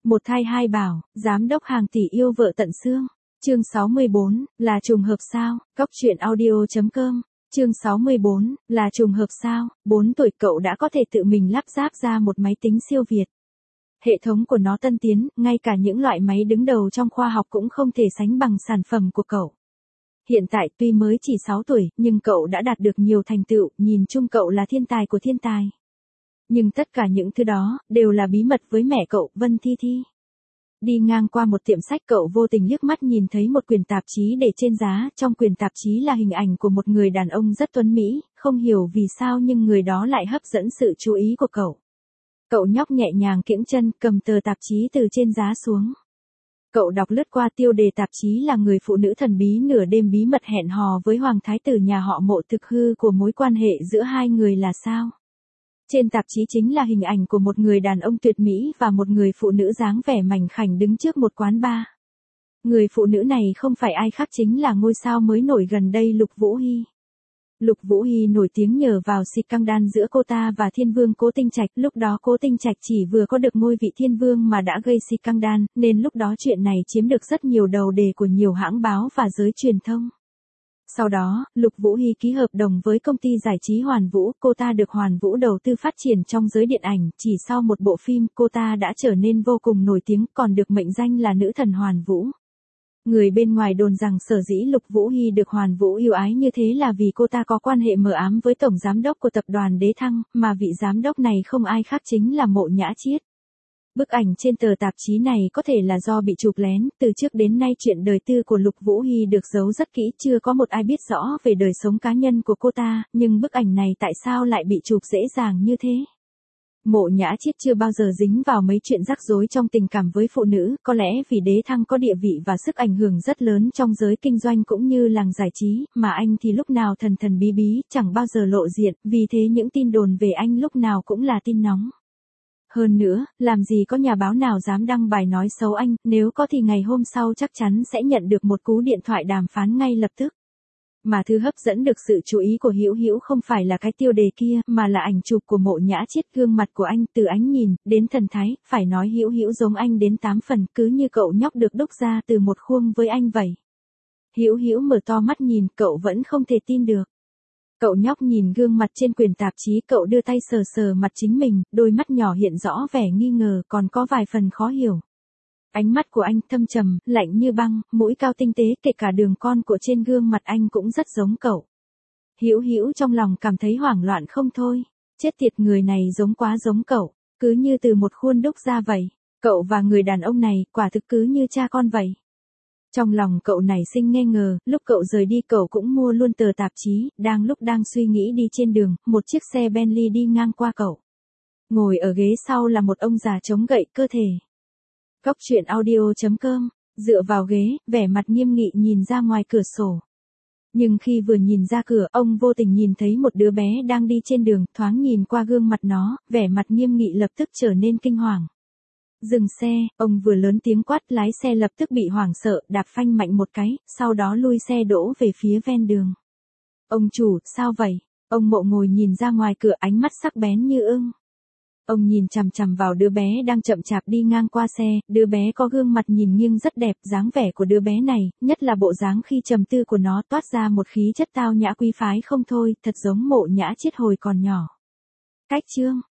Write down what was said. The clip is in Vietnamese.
Một thai hai bảo, giám đốc hàng tỷ yêu vợ tận xương. Chương 64, là trùng hợp sao? Cóc truyện audio.com. Chương 64, là trùng hợp sao? 4 tuổi cậu đã có thể tự mình lắp ráp ra một máy tính siêu việt. Hệ thống của nó tân tiến, ngay cả những loại máy đứng đầu trong khoa học cũng không thể sánh bằng sản phẩm của cậu. Hiện tại tuy mới chỉ 6 tuổi, nhưng cậu đã đạt được nhiều thành tựu, nhìn chung cậu là thiên tài của thiên tài. Nhưng tất cả những thứ đó, đều là bí mật với mẹ cậu, Vân Thi Thi. Đi ngang qua một tiệm sách cậu vô tình liếc mắt nhìn thấy một quyển tạp chí để trên giá, trong quyển tạp chí là hình ảnh của một người đàn ông rất tuấn mỹ, không hiểu vì sao nhưng người đó lại hấp dẫn sự chú ý của cậu. Cậu nhóc nhẹ nhàng kiễng chân, cầm tờ tạp chí từ trên giá xuống. Cậu đọc lướt qua tiêu đề tạp chí là người phụ nữ thần bí nửa đêm bí mật hẹn hò với hoàng thái tử nhà họ Mộ, thực hư của mối quan hệ giữa hai người là sao? Trên tạp chí chính là hình ảnh của một người đàn ông tuyệt mỹ và một người phụ nữ dáng vẻ mảnh khảnh đứng trước một quán bar. Người phụ nữ này không phải ai khác chính là ngôi sao mới nổi gần đây Lục Vũ Hy. Lục Vũ Hy nổi tiếng nhờ vào scandal giữa cô ta và thiên vương Cố Tinh Trạch, lúc đó Cố Tinh Trạch chỉ vừa có được ngôi vị thiên vương mà đã gây scandal, nên lúc đó chuyện này chiếm được rất nhiều đầu đề của nhiều hãng báo và giới truyền thông. Sau đó, Lục Vũ Hy ký hợp đồng với công ty giải trí Hoàn Vũ, cô ta được Hoàn Vũ đầu tư phát triển trong giới điện ảnh, chỉ sau một bộ phim, cô ta đã trở nên vô cùng nổi tiếng, còn được mệnh danh là nữ thần Hoàn Vũ. Người bên ngoài đồn rằng sở dĩ Lục Vũ Hy được Hoàn Vũ yêu ái như thế là vì cô ta có quan hệ mờ ám với tổng giám đốc của tập đoàn Đế Thăng, mà vị giám đốc này không ai khác chính là Mộ Nhã Chiết. Bức ảnh trên tờ tạp chí này có thể là do bị chụp lén, từ trước đến nay chuyện đời tư của Lục Vũ Hy được giấu rất kỹ, chưa có một ai biết rõ về đời sống cá nhân của cô ta, nhưng bức ảnh này tại sao lại bị chụp dễ dàng như thế? Mộ Nhã Chiết chưa bao giờ dính vào mấy chuyện rắc rối trong tình cảm với phụ nữ, có lẽ vì Đế Thăng có địa vị và sức ảnh hưởng rất lớn trong giới kinh doanh cũng như làng giải trí, mà anh thì lúc nào thần thần bí bí, chẳng bao giờ lộ diện, vì thế những tin đồn về anh lúc nào cũng là tin nóng. Hơn nữa, làm gì có nhà báo nào dám đăng bài nói xấu anh, nếu có thì ngày hôm sau chắc chắn sẽ nhận được một cú điện thoại đàm phán ngay lập tức. Mà thứ hấp dẫn được sự chú ý của Hữu Hữu không phải là cái tiêu đề kia, mà là ảnh chụp của Mộ Nhã Chiết, gương mặt của anh từ ánh nhìn, đến thần thái, phải nói Hữu Hữu giống anh đến 8 phần, cứ như cậu nhóc được đúc ra từ một khuôn với anh vậy. Hữu Hữu mở to mắt nhìn, cậu vẫn không thể tin được. Cậu nhóc nhìn gương mặt trên quyển tạp chí, cậu đưa tay sờ sờ mặt chính mình, đôi mắt nhỏ hiện rõ vẻ nghi ngờ, còn có vài phần khó hiểu. Ánh mắt của anh thâm trầm, lạnh như băng, mũi cao tinh tế, kể cả đường cong của trên gương mặt anh cũng rất giống cậu. Hữu Hữu trong lòng cảm thấy hoảng loạn không thôi. Chết tiệt, người này giống quá giống cậu, cứ như từ một khuôn đúc ra vậy. Cậu và người đàn ông này, quả thực cứ như cha con vậy. Trong lòng cậu nảy sinh nghi ngờ, lúc cậu rời đi cậu cũng mua luôn tờ tạp chí, đang suy nghĩ đi trên đường, một chiếc xe Bentley đi ngang qua cậu. Ngồi ở ghế sau là một ông già chống gậy cơ thể. Cóc truyện audio.com, dựa vào ghế, vẻ mặt nghiêm nghị nhìn ra ngoài cửa sổ. Nhưng khi vừa nhìn ra cửa, ông vô tình nhìn thấy một đứa bé đang đi trên đường, thoáng nhìn qua gương mặt nó, vẻ mặt nghiêm nghị lập tức trở nên kinh hoàng. Dừng xe, ông vừa lớn tiếng quát, lái xe lập tức bị hoảng sợ, đạp phanh mạnh một cái, sau đó lui xe đỗ về phía ven đường. Ông chủ, sao vậy? Ông Mộ ngồi nhìn ra ngoài cửa, ánh mắt sắc bén như ưng. Ông nhìn chằm chằm vào đứa bé đang chậm chạp đi ngang qua xe, đứa bé có gương mặt nhìn nghiêng rất đẹp, dáng vẻ của đứa bé này, nhất là bộ dáng khi trầm tư của nó toát ra một khí chất tao nhã quý phái không thôi, thật giống Mộ Nhã Chiết hồi còn nhỏ. Cách chương